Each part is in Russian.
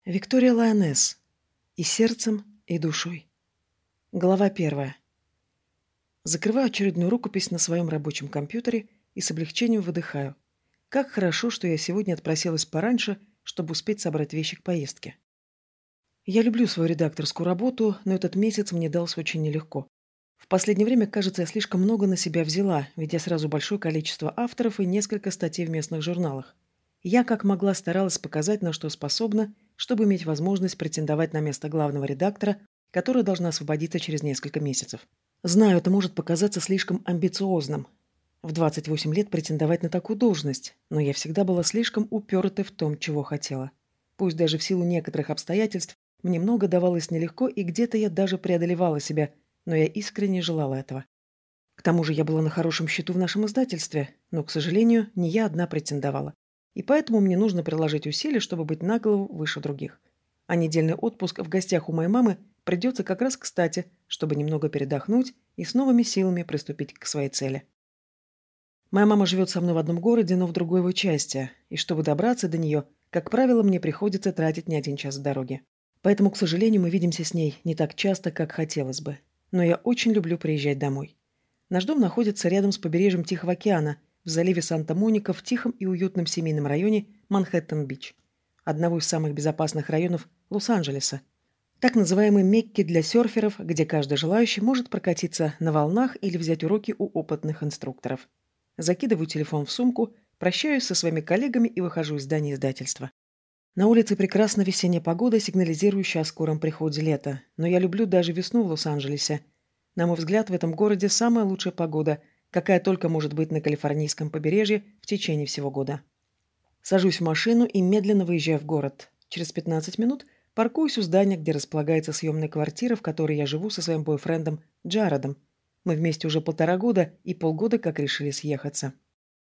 Виктория Лайонесс. И сердцем, и душой. Глава 1. Закрываю очередную рукопись на своем рабочем компьютере и с облегчением выдыхаю. Как хорошо, что я сегодня отпросилась пораньше, чтобы успеть собрать вещи к поездке. Я люблю свою редакторскую работу, но этот месяц мне дался очень нелегко. В последнее время, кажется, я слишком много на себя взяла, ведя сразу большое количество авторов и несколько статей в местных журналах. Я как могла старалась показать, на что способна, чтобы иметь возможность претендовать на место главного редактора, которое должна освободиться через несколько месяцев. Знаю, это может показаться слишком амбициозным. В 28 лет претендовать на такую должность, но я всегда была слишком упертой в том, чего хотела. Пусть даже в силу некоторых обстоятельств мне много давалось нелегко, и где-то я даже преодолевала себя, но я искренне желала этого. К тому же я была на хорошем счету в нашем издательстве, но, к сожалению, не я одна претендовала. И поэтому мне нужно приложить усилия, чтобы быть на голову выше других. А недельный отпуск в гостях у моей мамы придется как раз кстати, чтобы немного передохнуть и с новыми силами приступить к своей цели. Моя мама живет со мной в одном городе, но в другой его части, и чтобы добраться до нее, как правило, мне приходится тратить не один час в дороге. Поэтому, к сожалению, мы видимся с ней не так часто, как хотелось бы. Но я очень люблю приезжать домой. Наш дом находится рядом с побережьем Тихого океана, в заливе Санта-Моника в тихом и уютном семейном районе Манхэттен-Бич, одного из самых безопасных районов Лос-Анджелеса, так называемой Мекки для серферов, где каждый желающий может прокатиться на волнах или взять уроки у опытных инструкторов. Закидываю телефон в сумку, прощаюсь со своими коллегами и выхожу из здания издательства. На улице прекрасная весенняя погода, сигнализирующая о скором приходе лета, но я люблю даже весну в Лос-Анджелесе. На мой взгляд, в этом городе самая лучшая погода, какая только может быть на калифорнийском побережье в течение всего года. Сажусь в машину и медленно выезжаю в город. Через 15 минут паркуюсь у здания, где располагается съемная квартира, в которой я живу со своим бойфрендом Джаредом. Мы вместе уже 1,5 года и полгода как решили съехаться.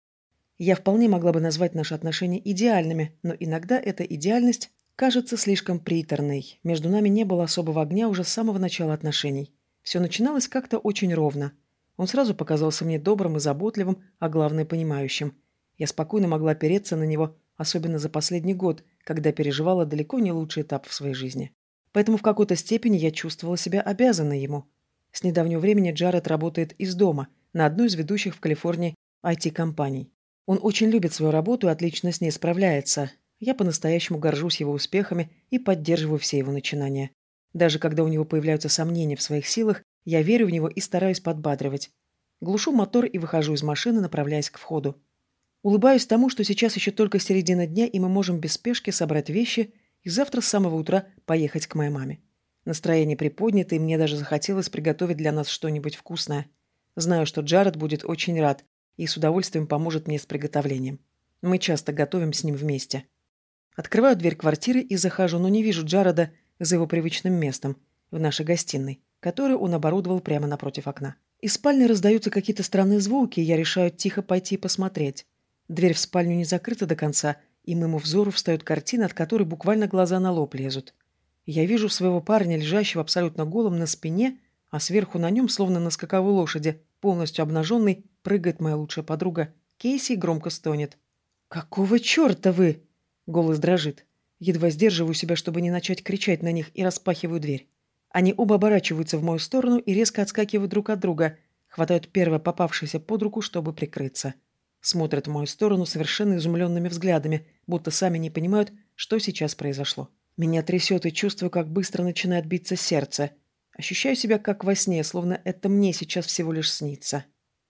Я вполне могла бы назвать наши отношения идеальными, но иногда эта идеальность кажется слишком приторной. Между нами не было особого огня уже с самого начала отношений. Все начиналось как-то очень ровно. Он сразу показался мне добрым и заботливым, а главное, понимающим. Я спокойно могла опереться на него, особенно за последний год, когда переживала далеко не лучший этап в своей жизни. Поэтому в какой-то степени я чувствовала себя обязанной ему. С недавнего времени Джаред работает из дома, на одной из ведущих в Калифорнии IT-компаний. Он очень любит свою работу и отлично с ней справляется. Я по-настоящему горжусь его успехами и поддерживаю все его начинания. Даже когда у него появляются сомнения в своих силах, я верю в него и стараюсь подбадривать. Глушу мотор и выхожу из машины, направляясь к входу. Улыбаюсь тому, что сейчас еще только середина дня, и мы можем без спешки собрать вещи и завтра с самого утра поехать к моей маме. Настроение приподнято, и мне даже захотелось приготовить для нас что-нибудь вкусное. Знаю, что Джаред будет очень рад и с удовольствием поможет мне с приготовлением. Мы часто готовим с ним вместе. Открываю дверь квартиры и захожу, но не вижу Джареда за его привычным местом, в нашей гостиной, которую он оборудовал прямо напротив окна. Из спальни раздаются какие-то странные звуки, и я решаю тихо пойти и посмотреть. Дверь в спальню не закрыта до конца, и моему взору встает картина, от которой буквально глаза на лоб лезут. Я вижу своего парня, лежащего абсолютно голым на спине, а сверху на нем, словно на скаковой лошади, полностью обнаженный, прыгает моя лучшая подруга Кейси и громко стонет. «Какого черта вы?» Голос дрожит. Едва сдерживаю себя, чтобы не начать кричать на них, и распахиваю дверь. Они оба оборачиваются в мою сторону и резко отскакивают друг от друга, хватают первое попавшееся под руку, чтобы прикрыться. Смотрят в мою сторону совершенно изумленными взглядами, будто сами не понимают, что сейчас произошло. Меня трясет и чувствую, как быстро начинает биться сердце. Ощущаю себя как во сне, словно это мне сейчас всего лишь снится.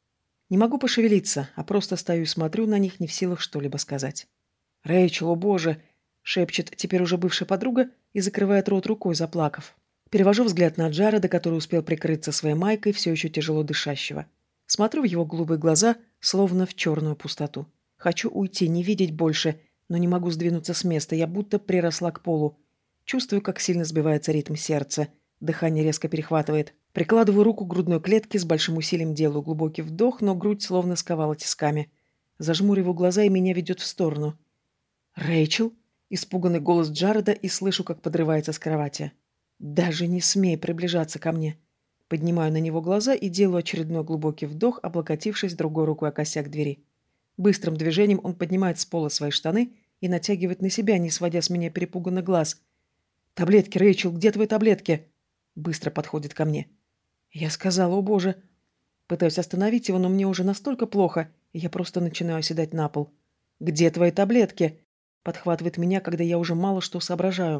Не могу пошевелиться, а просто стою и смотрю на них, не в силах что-либо сказать. «Рэйчел, о боже!» — шепчет теперь уже бывшая подруга и закрывает рот рукой, заплакав. Перевожу взгляд на Джареда, который успел прикрыться своей майкой, все еще тяжело дышащего. Смотрю в его голубые глаза, словно в черную пустоту. Хочу уйти, не видеть больше, но не могу сдвинуться с места, я будто приросла к полу. Чувствую, как сильно сбивается ритм сердца. Дыхание резко перехватывает. Прикладываю руку к грудной клетке, с большим усилием делаю глубокий вдох, но грудь словно сковала тисками. Зажмуриваю глаза, и меня ведет в сторону. «Рэйчел?» — испуганный голос Джареда, и слышу, как подрывается с кровати. «Даже не смей приближаться ко мне». Поднимаю на него глаза и делаю очередной глубокий вдох, облокотившись другой рукой о косяк двери. Быстрым движением он поднимает с пола свои штаны и натягивает на себя, не сводя с меня перепуганных глаз. «Таблетки, Рэйчел, где твои таблетки?» Быстро подходит ко мне. Я сказала: «О боже!» Пытаюсь остановить его, но мне уже настолько плохо, и я просто начинаю оседать на пол. «Где твои таблетки?» Подхватывает меня, когда я уже мало что соображаю.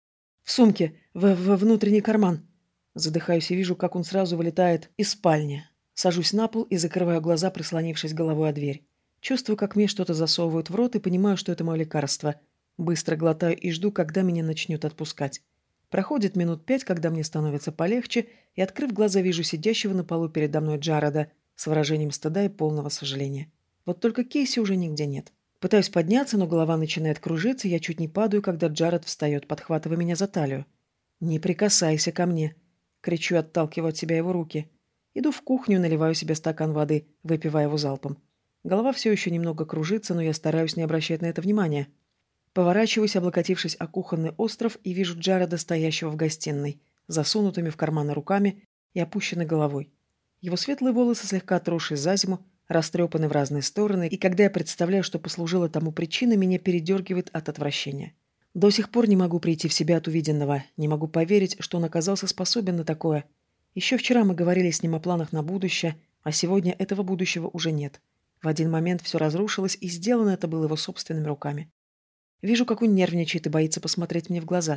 «В сумке, в внутренний карман». Задыхаюсь и вижу, как он сразу вылетает из спальни. Сажусь на пол и закрываю глаза, прислонившись головой о дверь. Чувствую, как мне что-то засовывают в рот, и понимаю, что это мое лекарство. Быстро глотаю и жду, когда меня начнет отпускать. Проходит минут 5, когда мне становится полегче, и, открыв глаза, вижу сидящего на полу передо мной Джареда с выражением стыда и полного сожаления. Вот только Кейси уже нигде нет. Пытаюсь подняться, но голова начинает кружиться, и я чуть не падаю, когда Джаред встает, подхватывая меня за талию. «Не прикасайся ко мне!» Кричу, отталкиваю от себя его руки. Иду в кухню, наливаю себе стакан воды, выпивая его залпом. Голова все еще немного кружится, но я стараюсь не обращать на это внимания. Поворачиваюсь, облокотившись о кухонный остров, и вижу Джареда, стоящего в гостиной, засунутыми в карманы руками и опущенной головой. Его светлые волосы, слегка отросшие за зиму, растрепаны в разные стороны, и когда я представляю, что послужило тому причиной, меня передергивает от отвращения. До сих пор не могу прийти в себя от увиденного, не могу поверить, что он оказался способен на такое. Еще вчера мы говорили с ним о планах на будущее, а сегодня этого будущего уже нет. В один момент все разрушилось, и сделано это было его собственными руками. Вижу, как он нервничает и боится посмотреть мне в глаза.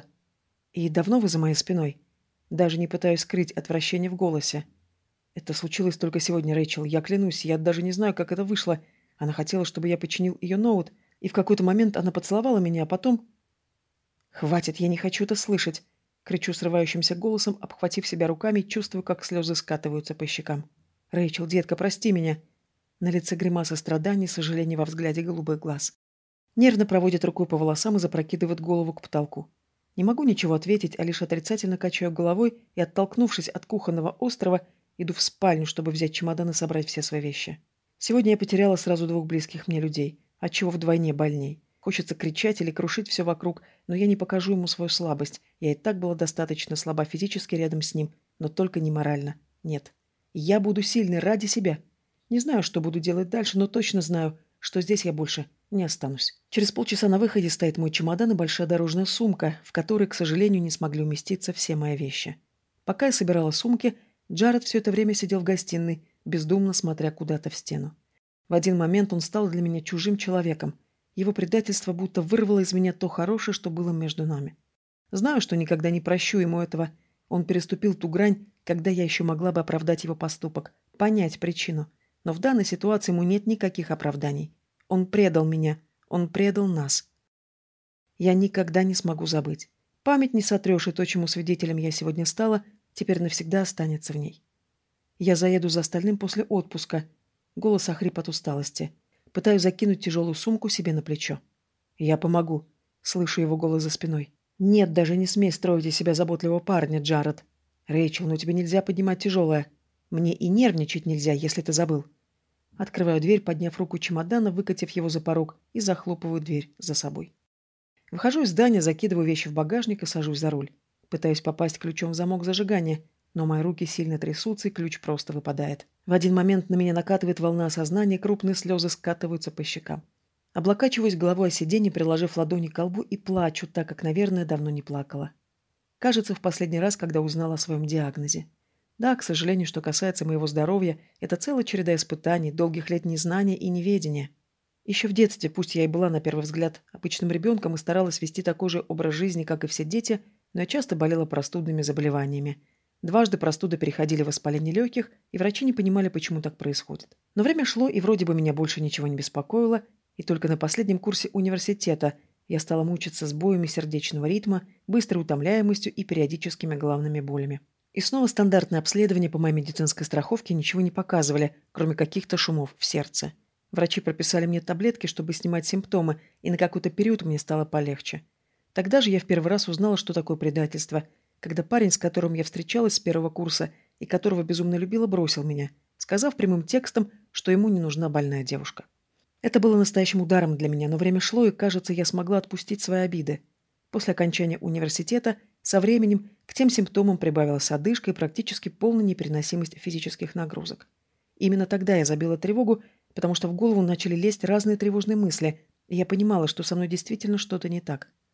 И давно вы за моей спиной? Даже не пытаюсь скрыть отвращение в голосе. Это случилось только сегодня, Рэйчел. Я клянусь, я даже не знаю, как это вышло. Она хотела, чтобы я починил ее ноут, и в какой-то момент она поцеловала меня, а потом... «Хватит, я не хочу это слышать!» Кричу срывающимся голосом, обхватив себя руками, чувствую, как слезы скатываются по щекам. «Рэйчел, детка, прости меня!» На лице гримаса страданий, сожаления во взгляде голубых глаз. Нервно проводит рукой по волосам и запрокидывает голову к потолку. Не могу ничего ответить, а лишь отрицательно качаю головой и, оттолкнувшись от кухонного острова, иду в спальню, чтобы взять чемодан и собрать все свои вещи. Сегодня я потеряла сразу 2 близких мне людей, отчего вдвойне больней. Хочется кричать или крушить все вокруг, но я не покажу ему свою слабость. Я и так была достаточно слаба физически рядом с ним, но только не морально. Нет. Я буду сильной ради себя. Не знаю, что буду делать дальше, но точно знаю, что здесь я больше не останусь. Через полчаса на выходе стоит мой чемодан и большая дорожная сумка, в которой, к сожалению, не смогли уместиться все мои вещи. Пока я собирала сумки, Джаред все это время сидел в гостиной, бездумно смотря куда-то в стену. В один момент он стал для меня чужим человеком. Его предательство будто вырвало из меня то хорошее, что было между нами. Знаю, что никогда не прощу ему этого. Он переступил ту грань, когда я еще могла бы оправдать его поступок, понять причину. Но в данной ситуации ему нет никаких оправданий. Он предал меня. Он предал нас. Я никогда не смогу забыть. Память не сотрешь, и то, чему свидетелем я сегодня стала, теперь навсегда останется в ней. Я заеду за остальным после отпуска. Голос охрип от усталости. Пытаюсь закинуть тяжелую сумку себе на плечо. «Я помогу», — слышу его голос за спиной. «Нет, даже не смей строить из себя заботливого парня, Джаред. Рэйчел, ну тебе нельзя поднимать тяжелое. Мне и нервничать нельзя, если ты забыл». Открываю дверь, подняв руку чемодана, выкатив его за порог, и захлопываю дверь за собой. Выхожу из здания, закидываю вещи в багажник и сажусь за руль. Пытаюсь попасть ключом в замок зажигания, но мои руки сильно трясутся, и ключ просто выпадает. В один момент на меня накатывает волна осознания, крупные слезы скатываются по щекам. Облокачиваюсь головой о сиденье, приложив ладони к колбу, и плачу, так как, наверное, давно не плакала. Кажется, в последний раз, когда узнала о своем диагнозе. Да, к сожалению, что касается моего здоровья, это целая череда испытаний, долгих лет незнания и неведения. Еще в детстве, пусть я и была на первый взгляд обычным ребенком и старалась вести такой же образ жизни, как и все дети, но я часто болела простудными заболеваниями. Дважды простуды переходили в воспаление легких, и врачи не понимали, почему так происходит. Но время шло, и вроде бы меня больше ничего не беспокоило, и только на последнем курсе университета я стала мучиться сбоями сердечного ритма, быстрой утомляемостью и периодическими головными болями. И снова стандартное обследование по моей медицинской страховке ничего не показывали, кроме каких-то шумов в сердце. Врачи прописали мне таблетки, чтобы снимать симптомы, и на какой-то период мне стало полегче. Тогда же я в первый раз узнала, что такое предательство, когда парень, с которым я встречалась с первого курса и которого безумно любила, бросил меня, сказав прямым текстом, что ему не нужна больная девушка. Это было настоящим ударом для меня, но время шло, и, кажется, я смогла отпустить свои обиды. После окончания университета со временем к тем симптомам прибавилась одышка и практически полная непереносимость физических нагрузок. Именно тогда я забила тревогу, потому что в голову начали лезть разные тревожные мысли, и я понимала, что со мной действительно что-то не так.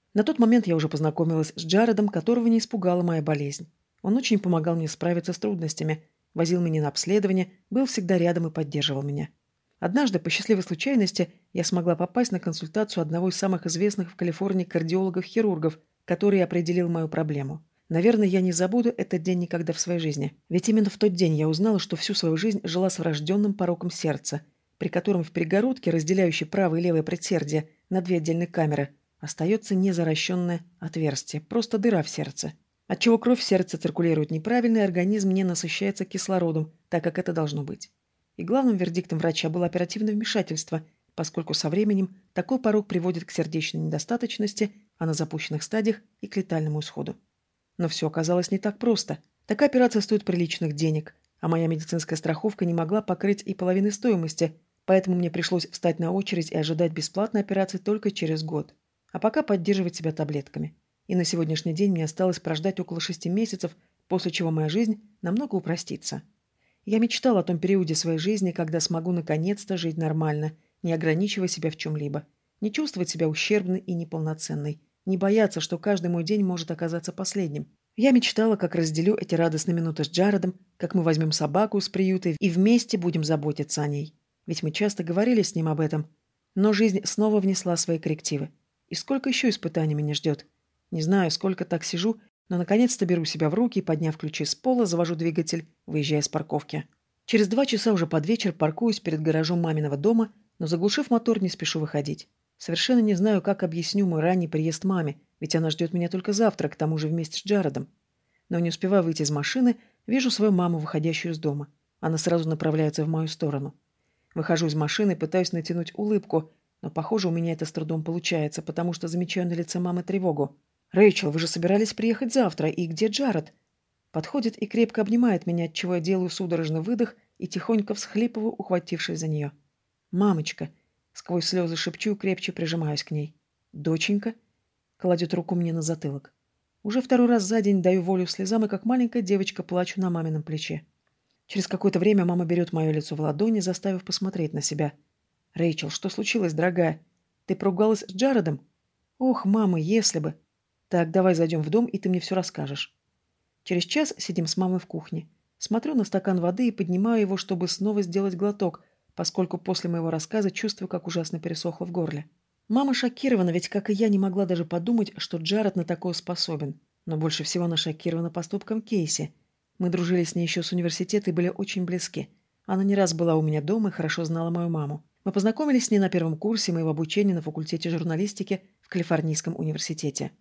На тот момент я уже познакомилась с Джаредом, которого не испугала моя болезнь. Он очень помогал мне справиться с трудностями, возил меня на обследование, был всегда рядом и поддерживал меня. Однажды, по счастливой случайности, я смогла попасть на консультацию одного из самых известных в Калифорнии кардиологов-хирургов, который определил мою проблему. Наверное, я не забуду этот день никогда в своей жизни. Ведь именно в тот день я узнала, что всю свою жизнь жила с врожденным пороком сердца, при котором в перегородке, разделяющей правое и левое предсердие на две отдельные камеры, остается незаращенное отверстие, просто дыра в сердце. Отчего кровь в сердце циркулирует неправильно, и организм не насыщается кислородом, так как это должно быть. И главным вердиктом врача было оперативное вмешательство, поскольку со временем такой порок приводит к сердечной недостаточности, а на запущенных стадиях и к летальному исходу. Но все оказалось не так просто. Такая операция стоит приличных денег, а моя медицинская страховка не могла покрыть и половины стоимости, поэтому мне пришлось встать на очередь и ожидать бесплатной операции только через год. А пока поддерживать себя таблетками. И на сегодняшний день мне осталось прождать около 6 месяцев, после чего моя жизнь намного упростится. Я мечтала о том периоде своей жизни, когда смогу наконец-то жить нормально, не ограничивая себя в чем-либо, не чувствовать себя ущербной и неполноценной, не бояться, что каждый мой день может оказаться последним. Я мечтала, как разделю эти радостные минуты с Джаредом, как мы возьмем собаку из приюта и вместе будем заботиться о ней. Ведь мы часто говорили с ним об этом. Но жизнь снова внесла свои коррективы. И сколько еще испытаний меня ждет? Не знаю, сколько так сижу, но наконец-то беру себя в руки и, подняв ключи с пола, завожу двигатель, выезжая с парковки. Через 2 часа уже под вечер паркуюсь перед гаражом маминого дома, но, заглушив мотор, не спешу выходить. Совершенно не знаю, как объясню мой ранний приезд маме, ведь она ждет меня только завтра, к тому же вместе с Джаредом. Но не успевая выйти из машины, вижу свою маму, выходящую из дома. Она сразу направляется в мою сторону. Выхожу из машины, пытаюсь натянуть улыбку, но, похоже, у меня это с трудом получается, потому что замечаю на лице мамы тревогу. «Рэйчел, вы же собирались приехать завтра, и где Джаред?» Подходит и крепко обнимает меня, отчего я делаю судорожный выдох и тихонько всхлипываю, ухватившись за нее. «Мамочка!» — сквозь слезы шепчу, крепче прижимаюсь к ней. «Доченька?» — кладет руку мне на затылок. Уже 2-й раз за день даю волю слезам, и как маленькая девочка плачу на мамином плече. Через какое-то время мама берет мое лицо в ладони, заставив посмотреть на себя. «Рэйчел, что случилось, дорогая? Ты поругалась с Джаредом?» «Ох, мама, если бы!» «Так, давай зайдем в дом, и ты мне все расскажешь». Через час сидим с мамой в кухне. Смотрю на стакан воды и поднимаю его, чтобы снова сделать глоток, поскольку после моего рассказа чувствую, как ужасно пересохло в горле. Мама шокирована, ведь, как и я, не могла даже подумать, что Джаред на такое способен. Но больше всего она шокирована поступком Кейси. Мы дружили с ней еще с университета и были очень близки. Она не раз была у меня дома и хорошо знала мою маму. Мы познакомились с ней на 1-м курсе моего обучения на факультете журналистики в Калифорнийском университете.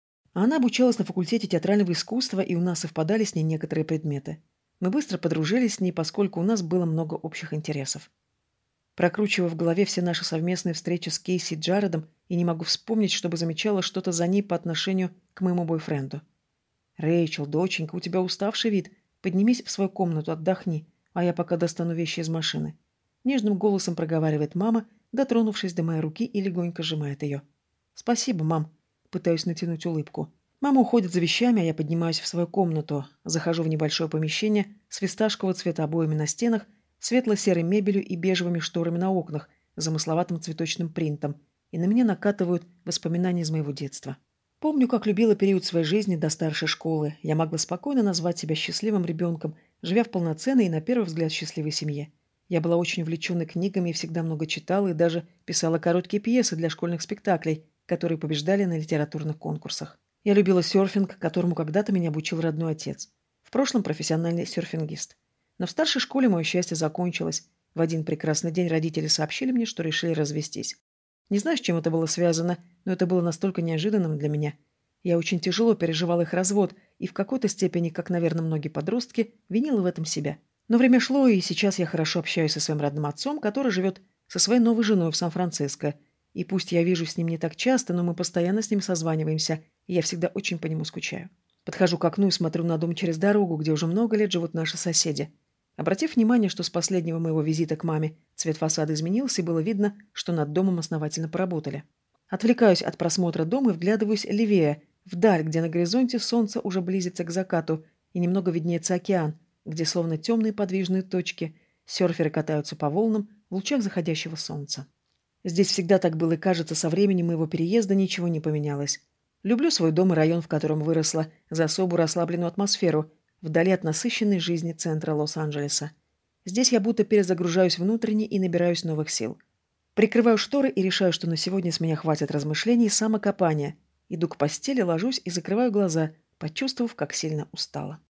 А она обучалась на факультете театрального искусства, и у нас совпадали с ней некоторые предметы. Мы быстро подружились с ней, поскольку у нас было много общих интересов. Прокручивая в голове все наши совместные встречи с Кейси и Джаредом, и не могу вспомнить, чтобы замечала что-то за ней по отношению к моему бойфренду. «Рэйчел, доченька, у тебя уставший вид. Поднимись в свою комнату, отдохни, а я пока достану вещи из машины». Нежным голосом проговаривает мама, дотронувшись до моей руки и легонько сжимает ее. «Спасибо, мам». Пытаюсь натянуть улыбку. Мама уходит за вещами, а я поднимаюсь в свою комнату. Захожу в небольшое помещение с фисташкового цвета обоями на стенах, светло-серой мебелью и бежевыми шторами на окнах с замысловатым цветочным принтом, и на меня накатывают воспоминания из моего детства. Помню, как любила период своей жизни до старшей школы. Я могла спокойно назвать себя счастливым ребенком, живя в полноценной и, на первый взгляд, счастливой семье. Я была очень увлечена книгами и всегда много читала, и даже писала короткие пьесы для школьных спектаклей, которые побеждали на литературных конкурсах. Я любила серфинг, которому когда-то меня обучил родной отец. В прошлом профессиональный серфингист. Но в старшей школе мое счастье закончилось. В один прекрасный день родители сообщили мне, что решили развестись. Не знаю, с чем это было связано, но это было настолько неожиданным для меня. Я очень тяжело переживала их развод и в какой-то степени, как, наверное, многие подростки, винила в этом себя. Но время шло, и сейчас я хорошо общаюсь со своим родным отцом, который живет со своей новой женой в Сан-Франциско. И пусть я вижу с ним не так часто, но мы постоянно с ним созваниваемся, и я всегда очень по нему скучаю. Подхожу к окну и смотрю на дом через дорогу, где уже много лет живут наши соседи. Обратив внимание, что с последнего моего визита к маме цвет фасада изменился, и было видно, что над домом основательно поработали. Отвлекаюсь от просмотра дома и вглядываюсь левее, вдаль, где на горизонте солнце уже близится к закату, и немного виднеется океан, где словно темные подвижные точки серферы катаются по волнам в лучах заходящего солнца. Здесь всегда так было, и, кажется, со времени моего переезда ничего не поменялось. Люблю свой дом и район, в котором выросла, за особую расслабленную атмосферу, вдали от насыщенной жизни центра Лос-Анджелеса. Здесь я будто перезагружаюсь внутренне и набираюсь новых сил. Прикрываю шторы и решаю, что на сегодня с меня хватит размышлений и самокопания. Иду к постели, ложусь и закрываю глаза, почувствовав, как сильно устала.